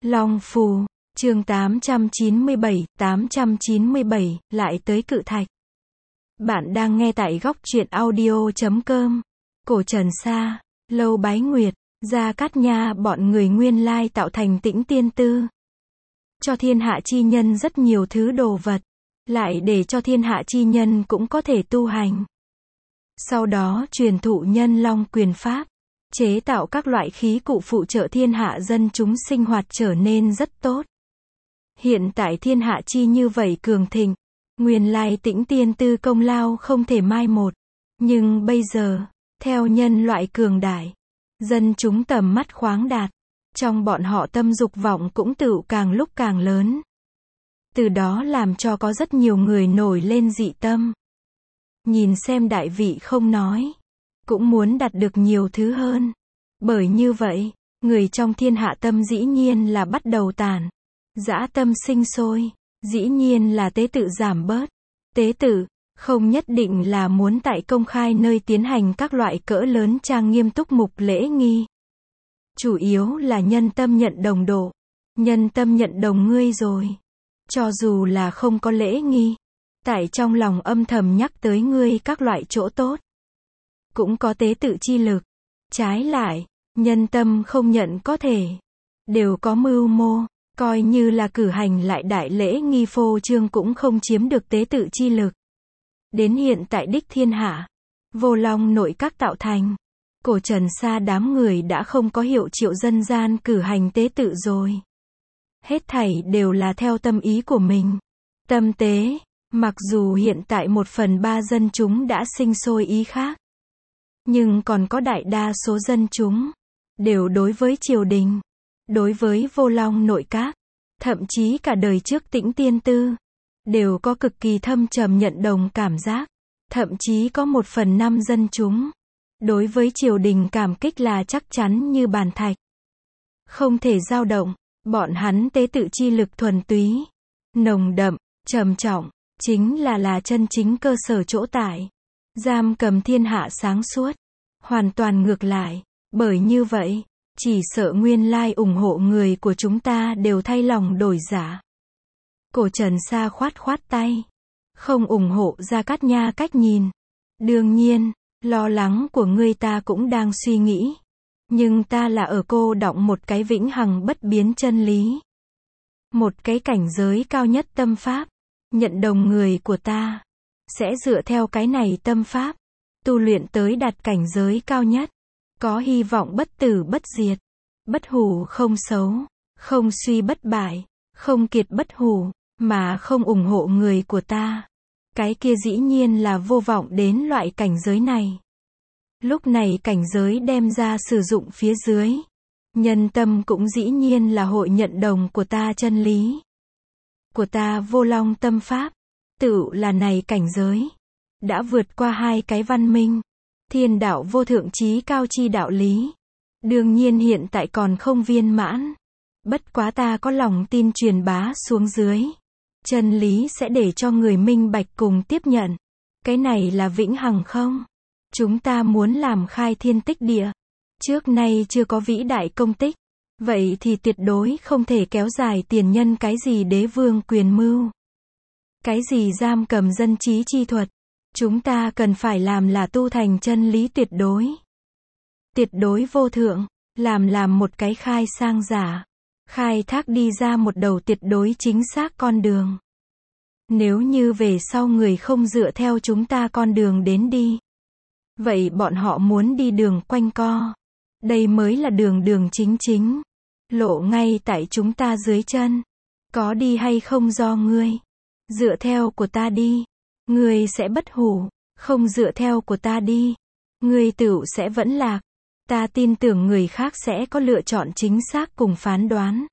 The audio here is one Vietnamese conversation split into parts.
Long Phù, chương 897, lại tới Cự Thạch. Bạn đang nghe tại góc truyện audio.com. Cổ Trần Sa, Lâu Bái Nguyệt, Gia Cát Nha bọn người nguyên lai tạo thành Tĩnh Tiên Tư. Cho thiên hạ chi nhân rất nhiều thứ đồ vật, lại để cho thiên hạ chi nhân cũng có thể tu hành. Sau đó truyền thụ nhân long quyền pháp, chế tạo các loại khí cụ phụ trợ thiên hạ dân chúng sinh hoạt trở nên rất tốt. Hiện tại thiên hạ chi như vậy cường thịnh, nguyên lai Tĩnh Tiên Tư công lao không thể mai một. Nhưng bây giờ, theo nhân loại cường đại, dân chúng tầm mắt khoáng đạt, trong bọn họ tâm dục vọng cũng tự càng lúc càng lớn. Từ đó làm cho có rất nhiều người nổi lên dị tâm. Nhìn xem đại vị không nói, cũng muốn đạt được nhiều thứ hơn. Bởi như vậy, người trong thiên hạ tâm dĩ nhiên là bắt đầu tàn. Dã tâm sinh sôi, dĩ nhiên là tế tự giảm bớt. Tế tự, không nhất định là muốn tại công khai nơi tiến hành các loại cỡ lớn trang nghiêm túc mục lễ nghi. Chủ yếu là nhân tâm nhận đồng độ. Nhân tâm nhận đồng ngươi rồi. Cho dù là không có lễ nghi, tại trong lòng âm thầm nhắc tới ngươi các loại chỗ tốt, cũng có tế tự chi lực. Trái lại, nhân tâm không nhận có thể, đều có mưu mô, coi như là cử hành lại đại lễ nghi phô trương cũng không chiếm được tế tự chi lực. Đến hiện tại đích thiên hạ, Vô Long nội các tạo thành, Cổ Trần Sa đám người đã không có hiệu triệu dân gian cử hành tế tự rồi. Hết thảy đều là theo tâm ý của mình. Tâm tế, mặc dù hiện tại 1/3 dân chúng đã sinh sôi ý khác, nhưng còn có đại đa số dân chúng, đều đối với triều đình, đối với Vô Long nội các, thậm chí cả đời trước Tĩnh Tiên Tư, đều có cực kỳ thâm trầm nhận đồng cảm giác. Thậm chí có 1/5 dân chúng, đối với triều đình cảm kích là chắc chắn như bàn thạch, không thể dao động. Bọn hắn tế tự chi lực thuần túy, nồng đậm, trầm trọng, chính là chân chính cơ sở chỗ tại, giam cầm thiên hạ sáng suốt. Hoàn toàn ngược lại, bởi như vậy, chỉ sợ nguyên lai ủng hộ người của chúng ta đều thay lòng đổi dạ. Cổ Trần Sa khoát khoát tay, không ủng hộ Gia Cát Nha cách nhìn. Đương nhiên, lo lắng của ngươi ta cũng đang suy nghĩ. Nhưng ta là ở cô đọng một cái vĩnh hằng bất biến chân lý. Một cái cảnh giới cao nhất tâm pháp. Nhận đồng người của ta sẽ dựa theo cái này tâm pháp, tu luyện tới đạt cảnh giới cao nhất. Có hy vọng bất tử bất diệt, bất hủ không xấu, không suy bất bại, không kiệt bất hủ, mà không ủng hộ người của ta. Cái kia dĩ nhiên là vô vọng đến loại cảnh giới này. Lúc này cảnh giới đem ra sử dụng phía dưới, nhân tâm cũng dĩ nhiên là hội nhận đồng của ta chân lý. Của ta Vô Long tâm pháp, tự là này cảnh giới, đã vượt qua 2 cái văn minh, thiên đạo vô thượng chí cao chi đạo lý. Đương nhiên hiện tại còn không viên mãn. Bất quá ta có lòng tin truyền bá xuống dưới. Chân lý sẽ để cho người minh bạch cùng tiếp nhận. Cái này là vĩnh hằng không? Chúng ta muốn làm khai thiên tích địa. Trước nay chưa có vĩ đại công tích. Vậy thì tuyệt đối không thể kéo dài tiền nhân cái gì đế vương quyền mưu. Cái gì giam cầm dân trí chi thuật. Chúng ta cần phải làm là tu thành chân lý tuyệt đối. Tuyệt đối vô thượng. Làm một cái khai sang giả. Khai thác đi ra một đầu tuyệt đối chính xác con đường. Nếu như về sau người không dựa theo chúng ta con đường đến đi, vậy bọn họ muốn đi đường quanh co. Đây mới là đường chính. Lộ ngay tại chúng ta dưới chân. Có đi hay không do ngươi. Dựa theo của ta đi, ngươi sẽ bất hủ. Không dựa theo của ta đi, ngươi tựu sẽ vẫn lạc. Ta tin tưởng người khác sẽ có lựa chọn chính xác cùng phán đoán.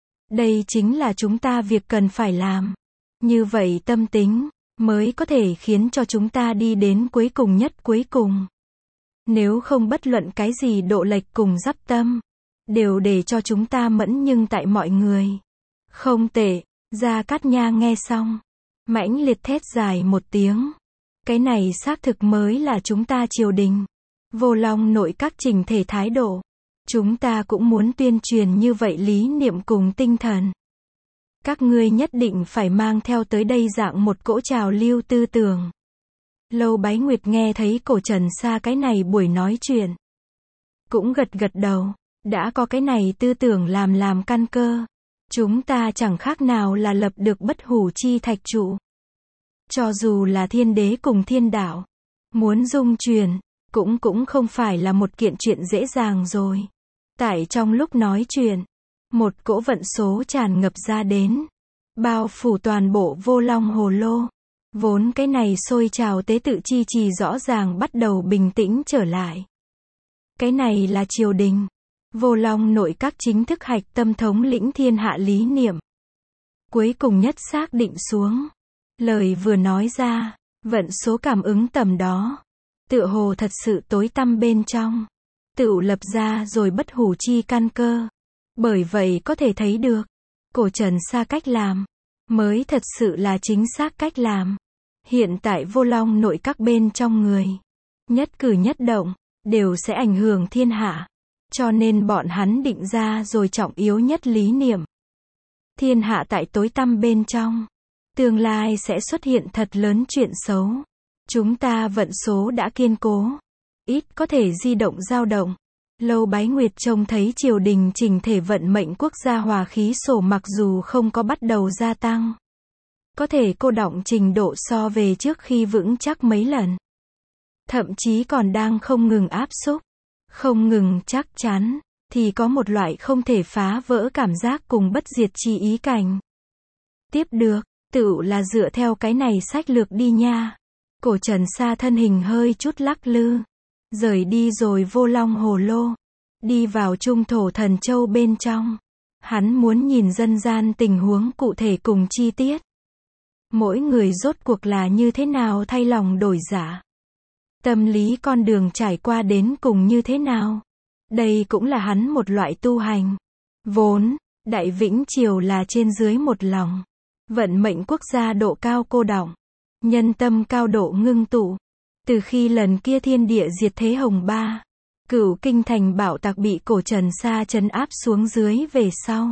Đây chính là chúng ta việc cần phải làm. Như vậy tâm tính mới có thể khiến cho chúng ta đi đến cuối cùng nhất cuối cùng. Nếu không bất luận cái gì độ lệch cùng dắp tâm, đều để cho chúng ta mẫn nhưng tại mọi người. Không tệ. Gia Cát Nha nghe xong, mãnh liệt thét dài một tiếng. Cái này xác thực mới là chúng ta triều đình, Vô Long nội các chỉnh thể thái độ. Chúng ta cũng muốn tuyên truyền như vậy lý niệm cùng tinh thần. Các ngươi nhất định phải mang theo tới đây dạng một cỗ trào lưu tư tưởng. Lâu Bái Nguyệt nghe thấy cổ Trần Sa cái này buổi nói chuyện, cũng gật gật đầu, đã có cái này tư tưởng làm căn cơ. Chúng ta chẳng khác nào là lập được bất hủ chi thạch trụ. Cho dù là thiên đế cùng thiên đạo, muốn dung truyền, cũng không phải là một kiện chuyện dễ dàng rồi. Tại trong lúc nói chuyện, một cỗ vận số tràn ngập ra đến, bao phủ toàn bộ Vô Long Hồ Lô. Vốn cái này sôi trào tế tự chi trì rõ ràng bắt đầu bình tĩnh trở lại. Cái này là triều đình. Vô Long nội các chính thức hạch tâm thống lĩnh thiên hạ lý niệm. Cuối cùng nhất xác định xuống. Lời vừa nói ra, vận số cảm ứng tầm đó. Tựa hồ thật sự tối tăm bên trong. Tự lập ra rồi bất hủ chi căn cơ. Bởi vậy có thể thấy được, cổ Trần Sa cách làm, mới thật sự là chính xác cách làm. Hiện tại Vô Long nội các bên trong người, nhất cử nhất động, đều sẽ ảnh hưởng thiên hạ. Cho nên bọn hắn định ra rồi trọng yếu nhất lý niệm. Thiên hạ tại tối tăm bên trong, tương lai sẽ xuất hiện thật lớn chuyện xấu. Chúng ta vận số đã kiên cố, ít có thể di động dao động. Lâu Bái Nguyệt trông thấy triều đình chỉnh thể vận mệnh quốc gia hòa khí sổ mặc dù không có bắt đầu gia tăng, có thể cô đọng trình độ so về trước khi vững chắc mấy lần. Thậm chí còn đang không ngừng áp xúc, không ngừng chắc chắn, thì có một loại không thể phá vỡ cảm giác cùng bất diệt chi ý cảnh. Tiếp được, tựu là dựa theo cái này sách lược đi nha. Cổ Trần Sa thân hình hơi chút lắc lư, rời đi rồi Vô Long Hồ Lô, đi vào Trung Thổ Thần Châu bên trong. Hắn muốn nhìn dân gian tình huống cụ thể cùng chi tiết. Mỗi người rốt cuộc là như thế nào thay lòng đổi dạ. Tâm lý con đường trải qua đến cùng như thế nào. Đây cũng là hắn một loại tu hành. Vốn, Đại Vĩnh Triều là trên dưới một lòng. Vận mệnh quốc gia độ cao cô đọng. Nhân tâm cao độ ngưng tụ. Từ khi lần kia thiên địa diệt thế Hồng Ba, Cửu Kinh thành bảo tặc bị cổ Trần Sa trấn áp xuống dưới về sau.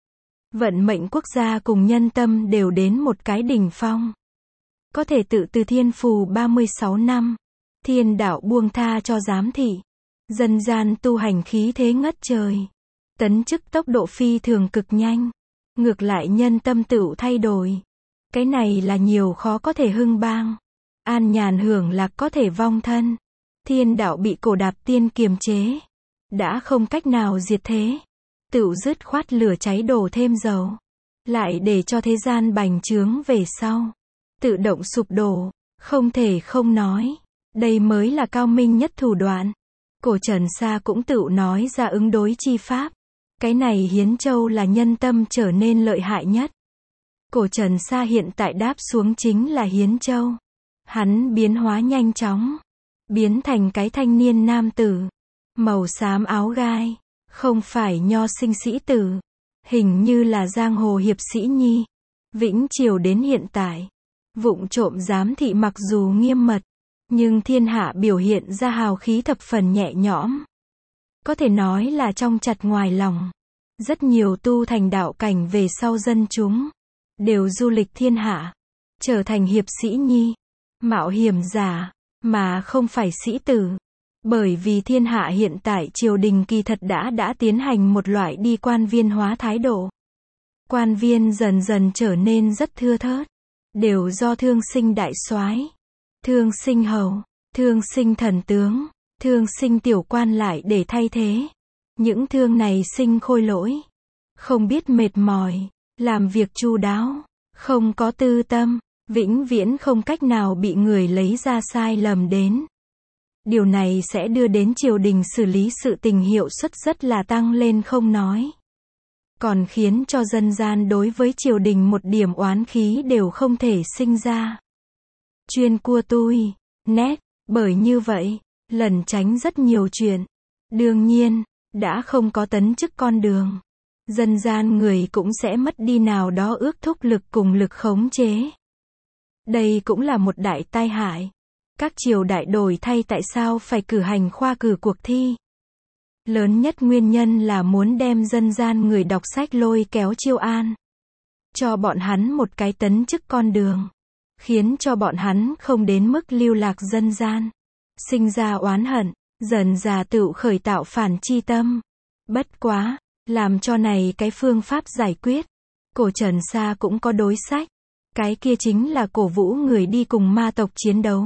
Vận mệnh quốc gia cùng nhân tâm đều đến một cái đỉnh phong. Có thể tự từ thiên phù 36 năm. Thiên đạo buông tha cho giám thị. Dân gian tu hành khí thế ngất trời. Tấn chức tốc độ phi thường cực nhanh. Ngược lại nhân tâm tựu thay đổi. Cái này là nhiều khó có thể hưng bang. An nhàn hưởng lạc có thể vong thân. Thiên đạo bị cổ đạp tiên kiềm chế. Đã không cách nào diệt thế. Tựu dứt khoát lửa cháy đổ thêm dầu. Lại để cho thế gian bành trướng về sau. Tự động sụp đổ. Không thể không nói. Đây mới là cao minh nhất thủ đoạn. Cổ Trần Sa cũng tự nói ra ứng đối chi pháp. Cái này Hiến Châu là nhân tâm trở nên lợi hại nhất. Cổ Trần Sa hiện tại đáp xuống chính là Hiến Châu. Hắn biến hóa nhanh chóng. Biến thành cái thanh niên nam tử. Màu xám áo gai. Không phải nho sinh sĩ tử. Hình như là giang hồ hiệp sĩ nhi. Vĩnh Triều đến hiện tại. Vụng trộm giám thị mặc dù nghiêm mật. Nhưng thiên hạ biểu hiện ra hào khí thập phần nhẹ nhõm. Có thể nói là trong chặt ngoài lòng. Rất nhiều tu thành đạo cảnh về sau dân chúng. Đều du lịch thiên hạ. Trở thành hiệp sĩ nhi. Mạo hiểm giả. Mà không phải sĩ tử. Bởi vì thiên hạ hiện tại triều đình kỳ thật đã tiến hành một loại đi quan viên hóa thái độ. Quan viên dần dần trở nên rất thưa thớt. Đều do thương sinh đại soái, thương sinh hầu, thương sinh thần tướng, thương sinh tiểu quan lại để thay thế. Những thương này sinh khôi lỗi. Không biết mệt mỏi. Làm việc chu đáo. Không có tư tâm. Vĩnh viễn không cách nào bị người lấy ra sai lầm đến. Điều này sẽ đưa đến triều đình xử lý sự tình hiệu suất rất là tăng lên không nói. Còn khiến cho dân gian đối với triều đình một điểm oán khí đều không thể sinh ra. Chuyên cua tui, nét, bởi như vậy, lẩn tránh rất nhiều chuyện. Đương nhiên, đã không có tấn chức con đường. Dân gian người cũng sẽ mất đi nào đó ước thúc lực cùng lực khống chế. Đây cũng là một đại tai hại. Các triều đại đổi thay tại sao phải cử hành khoa cử cuộc thi. Lớn nhất nguyên nhân là muốn đem dân gian người đọc sách lôi kéo Chiêu An. Cho bọn hắn một cái tấn chức con đường. Khiến cho bọn hắn không đến mức lưu lạc dân gian. Sinh ra oán hận, dần dà tựu khởi tạo phản chi tâm. Bất quá, làm cho này cái phương pháp giải quyết. Cổ Trần Sa cũng có đối sách. Cái kia chính là cổ vũ người đi cùng ma tộc chiến đấu.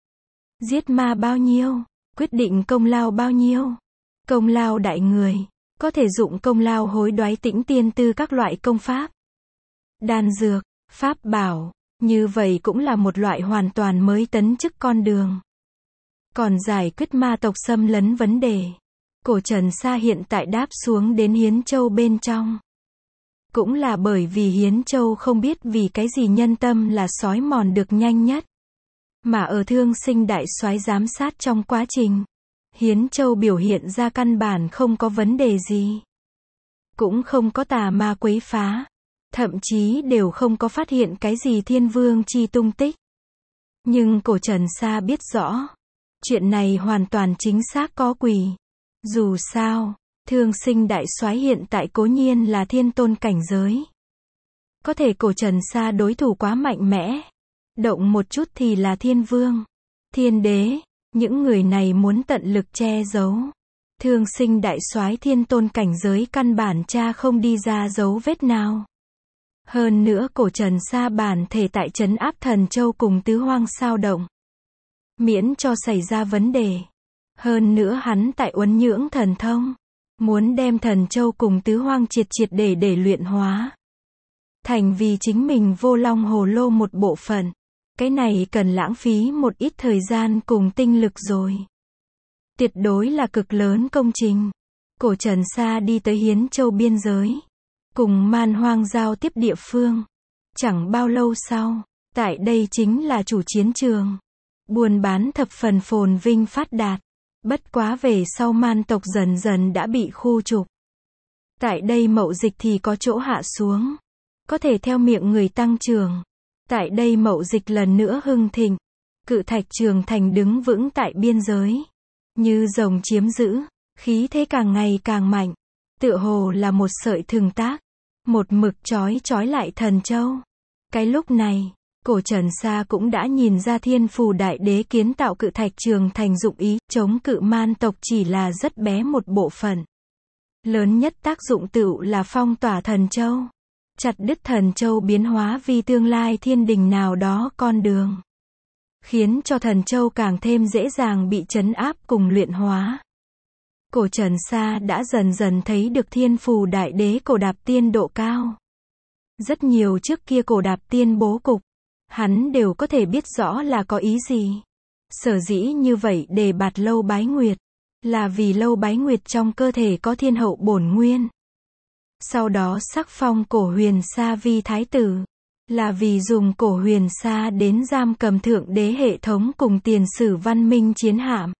Giết ma bao nhiêu, quyết định công lao bao nhiêu. Công lao đại người, có thể dụng công lao hối đoái tĩnh tiên tư các loại công pháp. Đan dược, pháp bảo, như vậy cũng là một loại hoàn toàn mới tấn chức con đường. Còn giải quyết ma tộc xâm lấn vấn đề. Cổ Trần Sa hiện tại đáp xuống đến Hiến Châu bên trong. Cũng là bởi vì Hiến Châu không biết vì cái gì nhân tâm là xói mòn được nhanh nhất. Mà ở Thương Sinh đại soái giám sát trong quá trình, Hiến Châu biểu hiện ra căn bản không có vấn đề gì. Cũng không có tà ma quấy phá. Thậm chí đều không có phát hiện cái gì thiên vương chi tung tích. Nhưng cổ Trần Sa biết rõ. Chuyện này hoàn toàn chính xác có quỷ. Dù sao, Thương Sinh đại soái hiện tại cố nhiên là thiên tôn cảnh giới. Có thể cổ Trần Sa đối thủ quá mạnh mẽ. Động một chút thì là thiên vương, thiên đế. Những người này muốn tận lực che giấu. Thương Sinh đại soái thiên tôn cảnh giới căn bản cha không đi ra dấu vết nào. Hơn nữa cổ Trần Sa bản thể tại trấn áp Thần Châu cùng Tứ Hoang sao động. Miễn cho xảy ra vấn đề. Hơn nữa hắn tại uốn nhưỡng thần thông. Muốn đem Thần Châu cùng Tứ Hoang triệt để luyện hóa. Thành vì chính mình vô long hồ lô một bộ phận. Cái này cần lãng phí một ít thời gian cùng tinh lực rồi. Tuyệt đối là cực lớn công trình. Cổ Trần Sa đi tới Hiến Châu biên giới. Cùng Man Hoang giao tiếp địa phương. Chẳng bao lâu sau, tại đây chính là chủ chiến trường. Buôn bán thập phần phồn vinh phát đạt. Bất quá về sau man tộc dần dần đã bị khu trục. Tại đây mậu dịch thì có chỗ hạ xuống. Có thể theo miệng người tăng trưởng. Tại đây mậu dịch lần nữa hưng thịnh. Cự Thạch Trường Thành đứng vững tại biên giới. Như rồng chiếm giữ. Khí thế càng ngày càng mạnh. Tựa hồ là một sợi thừng tác. Một mực trói lại Thần Châu. Cái lúc này, cổ Trần Sa cũng đã nhìn ra Thiên Phù Đại Đế kiến tạo Cự Thạch Trường Thành dụng ý chống cự man tộc chỉ là rất bé một bộ phận. Lớn nhất tác dụng tựu là phong tỏa Thần Châu. Chặt đứt Thần Châu biến hóa vì tương lai thiên đình nào đó con đường. Khiến cho Thần Châu càng thêm dễ dàng bị trấn áp cùng luyện hóa. Cổ Trần Sa đã dần dần thấy được Thiên Phù Đại Đế cổ đạp tiên độ cao. Rất nhiều trước kia cổ đạp tiên bố cục, hắn đều có thể biết rõ là có ý gì. Sở dĩ như vậy đề bạt Lâu Bái Nguyệt, là vì Lâu Bái Nguyệt trong cơ thể có thiên hậu bổn nguyên. Sau đó sắc phong cổ Huyền Sa vi thái tử, là vì dùng cổ Huyền Sa đến giam cầm thượng đế hệ thống cùng tiền sử văn minh chiến hạm.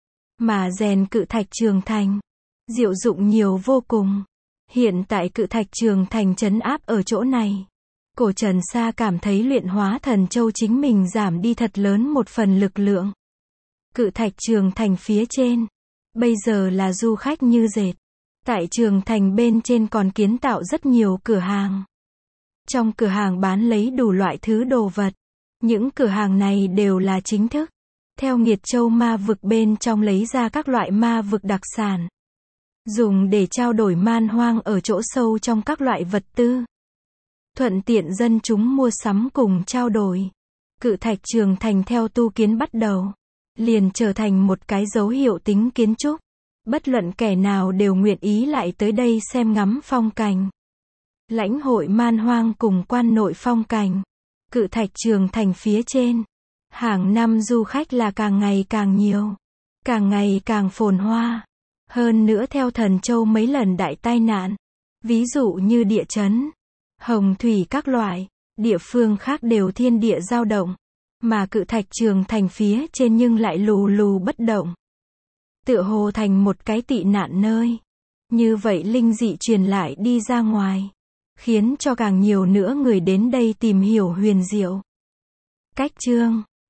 Mà rèn Cự Thạch Trường Thành, diệu dụng nhiều vô cùng. Hiện tại Cự Thạch Trường Thành trấn áp ở chỗ này. Cổ Trần Sa cảm thấy luyện hóa Thần Châu chính mình giảm đi thật lớn một phần lực lượng. Cự Thạch Trường Thành phía trên, bây giờ là du khách như dệt. Tại Trường Thành bên trên còn kiến tạo rất nhiều cửa hàng. Trong cửa hàng bán lấy đủ loại thứ đồ vật. Những cửa hàng này đều là chính thức. Theo Nghiệt Châu ma vực bên trong lấy ra các loại ma vực đặc sản. Dùng để trao đổi man hoang ở chỗ sâu trong các loại vật tư. Thuận tiện dân chúng mua sắm cùng trao đổi. Cự Thạch Trường Thành theo tu kiến bắt đầu. Liền trở thành một cái dấu hiệu tính kiến trúc. Bất luận kẻ nào đều nguyện ý lại tới đây xem ngắm phong cảnh. Lãnh hội man hoang cùng quan nội phong cảnh. Cự Thạch Trường Thành phía trên. Hàng năm du khách là càng ngày càng nhiều. Càng ngày càng phồn hoa. Hơn nữa theo Thần Châu mấy lần đại tai nạn. Ví dụ như địa chấn, hồng thủy các loại, địa phương khác đều thiên địa dao động. Mà Cự Thạch Trường Thành phía trên nhưng lại lù lù bất động. Tựa hồ thành một cái tị nạn nơi. Như vậy linh dị truyền lại đi ra ngoài. Khiến cho càng nhiều nữa người đến đây tìm hiểu huyền diệu. Cách chương